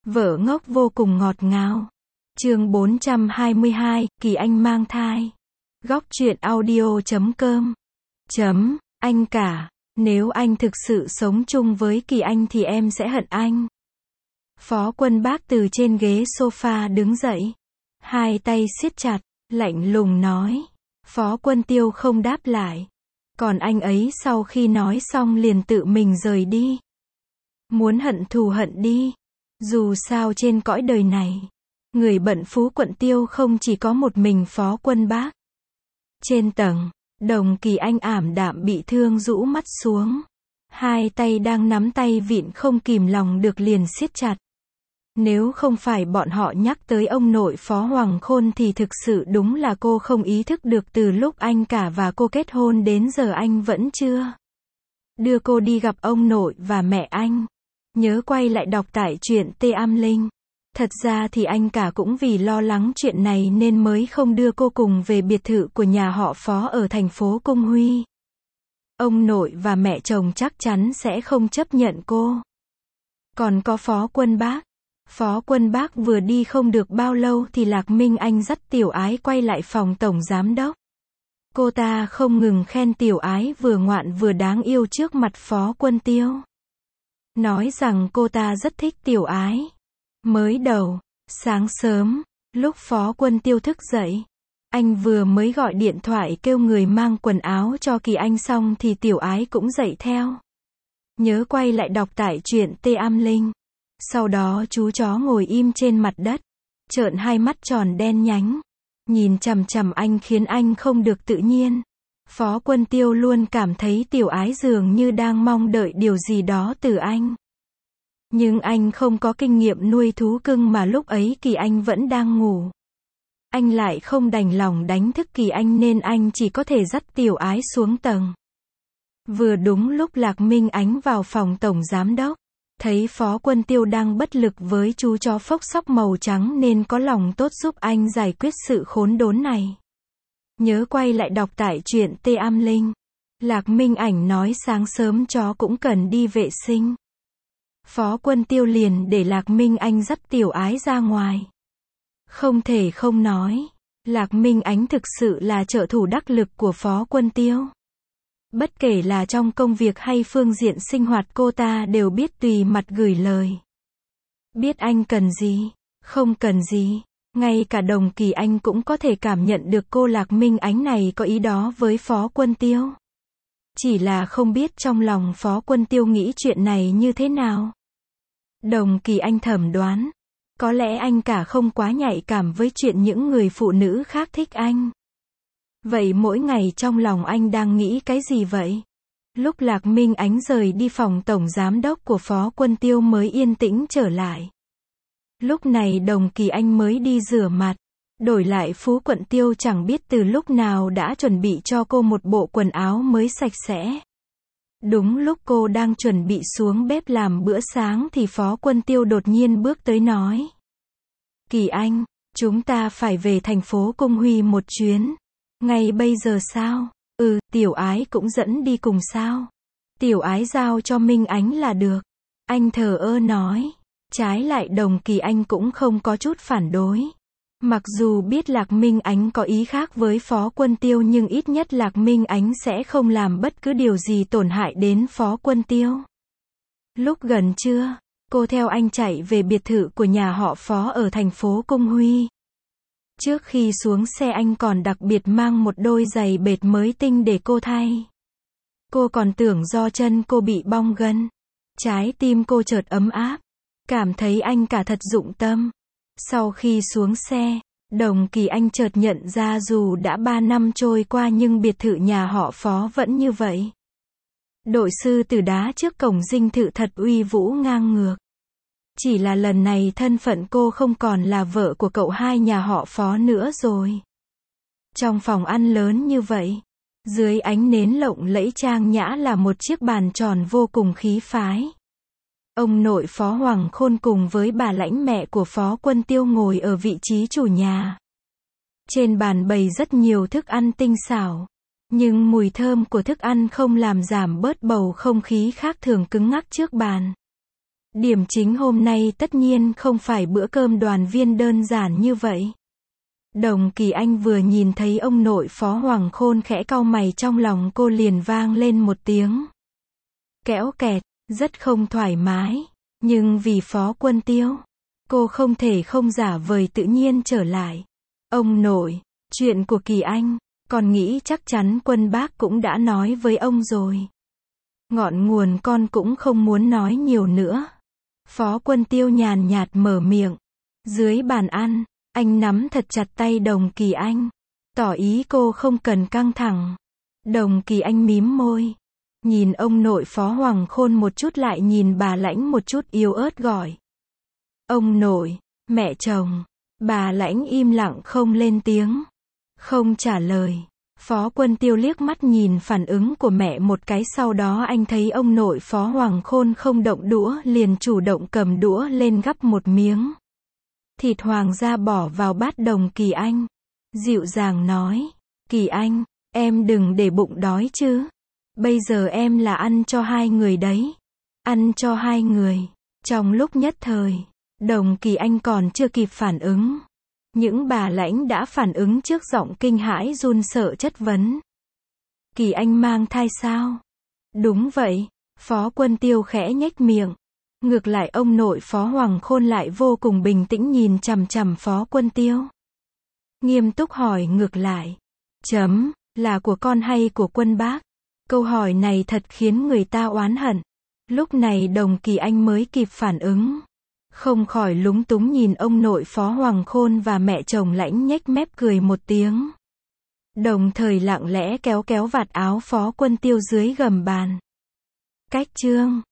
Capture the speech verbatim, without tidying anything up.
Vợ ngốc vô cùng ngọt ngào. Chương bốn trăm hai mươi hai, Kỳ Anh mang thai. Góc truyện audio chấm com. Chấm, anh cả, nếu anh thực sự sống chung với Kỳ Anh thì em sẽ hận anh. Phó Quân Bác từ trên ghế sofa đứng dậy. Hai tay siết chặt, lạnh lùng nói. Phó Quân Tiêu không đáp lại. Còn anh ấy sau khi nói xong liền tự mình rời đi. Muốn hận thù hận đi. Dù sao trên cõi đời này, người bận Phú Quận Tiêu không chỉ có một mình Phó Quân Bác. Trên tầng, Đồng Kỳ Anh ảm đạm bị thương rũ mắt xuống. Hai tay đang nắm tay vịn không kìm lòng được liền siết chặt. Nếu không phải bọn họ nhắc tới ông nội Phó Hoàng Khôn thì thực sự đúng là cô không ý thức được từ lúc anh cả và cô kết hôn đến giờ anh vẫn chưa đưa cô đi gặp ông nội và mẹ anh. Nhớ quay lại đọc tải truyện Tê Am Linh. Thật ra thì anh cả cũng vì lo lắng chuyện này nên mới không đưa cô cùng về biệt thự của nhà họ Phó ở thành phố Cung Huy. Ông nội và mẹ chồng chắc chắn sẽ không chấp nhận cô. Còn có Phó Quân Bác. Phó Quân Bác vừa đi không được bao lâu thì Lạc Minh Anh dắt Tiểu Ái quay lại phòng tổng giám đốc. Cô ta không ngừng khen Tiểu Ái vừa ngoạn vừa đáng yêu trước mặt Phó Quân Tiêu. Nói rằng cô ta rất thích Tiểu Ái. Mới đầu, sáng sớm, lúc Phó Quân Tiêu thức dậy, anh vừa mới gọi điện thoại kêu người mang quần áo cho Kỳ Anh xong thì Tiểu Ái cũng dậy theo. Nhớ quay lại đọc tải truyện Tê Am Linh. Sau đó chú chó ngồi im trên mặt đất, trợn hai mắt tròn đen nhánh, nhìn chằm chằm anh khiến anh không được tự nhiên. Phó Quân Tiêu luôn cảm thấy Tiểu Ái dường như đang mong đợi điều gì đó từ anh. Nhưng anh không có kinh nghiệm nuôi thú cưng mà lúc ấy Kỳ Anh vẫn đang ngủ. Anh lại không đành lòng đánh thức Kỳ Anh nên anh chỉ có thể dắt Tiểu Ái xuống tầng. Vừa đúng lúc Lạc Minh Ánh vào phòng tổng giám đốc, thấy Phó Quân Tiêu đang bất lực với chú chó phốc sóc màu trắng nên có lòng tốt giúp anh giải quyết sự khốn đốn này. Nhớ quay lại đọc tải truyện Tê Am Linh. Lạc Minh Ảnh nói sáng sớm chó cũng cần đi vệ sinh. Phó Quân Tiêu liền để Lạc Minh Anh dắt Tiểu Ái ra ngoài. Không thể không nói, Lạc Minh Ánh thực sự là trợ thủ đắc lực của Phó Quân Tiêu. Bất kể là trong công việc hay phương diện sinh hoạt cô ta đều biết tùy mặt gửi lời. Biết anh cần gì, không cần gì. Ngay cả Đồng Kỳ Anh cũng có thể cảm nhận được cô Lạc Minh Ánh này có ý đó với Phó Quân Tiêu. Chỉ là không biết trong lòng Phó Quân Tiêu nghĩ chuyện này như thế nào. Đồng Kỳ Anh thẩm đoán, có lẽ anh cả không quá nhạy cảm với chuyện những người phụ nữ khác thích anh. Vậy mỗi ngày trong lòng anh đang nghĩ cái gì vậy? Lúc Lạc Minh Ánh rời đi phòng tổng giám đốc của Phó Quân Tiêu mới yên tĩnh trở lại. Lúc này Đồng Kỳ Anh mới đi rửa mặt. Đổi lại Phú Quận Tiêu chẳng biết từ lúc nào đã chuẩn bị cho cô một bộ quần áo mới sạch sẽ. Đúng lúc cô đang chuẩn bị xuống bếp làm bữa sáng thì Phó Quân Tiêu đột nhiên bước tới nói. Kỳ Anh, chúng ta phải về thành phố Cung Huy một chuyến. Ngay bây giờ sao? Ừ, Tiểu Ái cũng dẫn đi cùng sao? Tiểu Ái giao cho Minh Ánh là được. Anh thờ ơ nói. Trái lại Đồng Kỳ Anh cũng không có chút phản đối. Mặc dù biết Lạc Minh Ánh có ý khác với Phó Quân Tiêu nhưng ít nhất Lạc Minh Ánh sẽ không làm bất cứ điều gì tổn hại đến Phó Quân Tiêu. Lúc gần trưa, cô theo anh chạy về biệt thự của nhà họ Phó ở thành phố Cung Huy. Trước khi xuống xe anh còn đặc biệt mang một đôi giày bệt mới tinh để cô thay. Cô còn tưởng do chân cô bị bong gân. Trái tim cô chợt ấm áp. Cảm thấy anh cả thật dụng tâm. Sau khi xuống xe, Đồng Kỳ Anh chợt nhận ra dù đã ba năm trôi qua nhưng biệt thự nhà họ Phó vẫn như vậy. Đội sư tử đá trước cổng dinh thự thật uy vũ ngang ngược. Chỉ là lần này thân phận cô không còn là vợ của cậu hai nhà họ Phó nữa rồi. Trong phòng ăn lớn như vậy, dưới ánh nến lộng lẫy trang nhã là một chiếc bàn tròn vô cùng khí phái. Ông nội Phó Hoàng Khôn cùng với bà lãnh mẹ của Phó Quân Tiêu ngồi ở vị trí chủ nhà. Trên bàn bày rất nhiều thức ăn tinh xảo. Nhưng mùi thơm của thức ăn không làm giảm bớt bầu không khí khác thường cứng ngắc trước bàn. Điểm chính hôm nay tất nhiên không phải bữa cơm đoàn viên đơn giản như vậy. Đồng Kỳ Anh vừa nhìn thấy ông nội Phó Hoàng Khôn khẽ cau mày, trong lòng cô liền vang lên một tiếng kẽo kẹt, rất không thoải mái. Nhưng vì Phó Quân Tiêu, cô không thể không giả vời tự nhiên trở lại. Ông nội, chuyện của Kỳ Anh, con nghĩ chắc chắn Quân bác cũng đã nói với ông rồi. Ngọn nguồn con cũng không muốn nói nhiều nữa. Phó Quân Tiêu nhàn nhạt mở miệng. Dưới bàn ăn, anh nắm thật chặt tay Đồng Kỳ Anh, tỏ ý cô không cần căng thẳng. Đồng Kỳ Anh mím môi, nhìn ông nội Phó Hoàng Khôn một chút lại nhìn bà Lãnh một chút, yếu ớt gọi. Ông nội, mẹ chồng. Bà Lãnh im lặng không lên tiếng, không trả lời. Phó Quân Tiêu liếc mắt nhìn phản ứng của mẹ một cái, sau đó anh thấy ông nội Phó Hoàng Khôn không động đũa, liền chủ động cầm đũa lên gắp một miếng thịt hoàng gia bỏ vào bát Đồng Kỳ Anh. Dịu dàng nói, Kỳ Anh, em đừng để bụng đói chứ. Bây giờ em là ăn cho hai người đấy. Ăn cho hai người. Trong lúc nhất thời, Đồng Kỳ Anh còn chưa kịp phản ứng, những bà Lãnh đã phản ứng trước, giọng kinh hãi run sợ chất vấn. Kỳ Anh mang thai sao? Đúng vậy. Phó Quân Tiêu khẽ nhếch miệng. Ngược lại ông nội Phó Hoàng Khôn lại vô cùng bình tĩnh nhìn chằm chằm Phó Quân Tiêu. Nghiêm túc hỏi ngược lại. Chấm, là của con hay của Quân bác? Câu hỏi này thật khiến người ta oán hận. Lúc này Đồng Kỳ Anh mới kịp phản ứng, không khỏi lúng túng nhìn ông nội Phó Hoàng Khôn và mẹ chồng Lãnh nhếch mép cười một tiếng. Đồng thời lặng lẽ kéo kéo vạt áo Phó Quân Tiêu dưới gầm bàn. Cách chương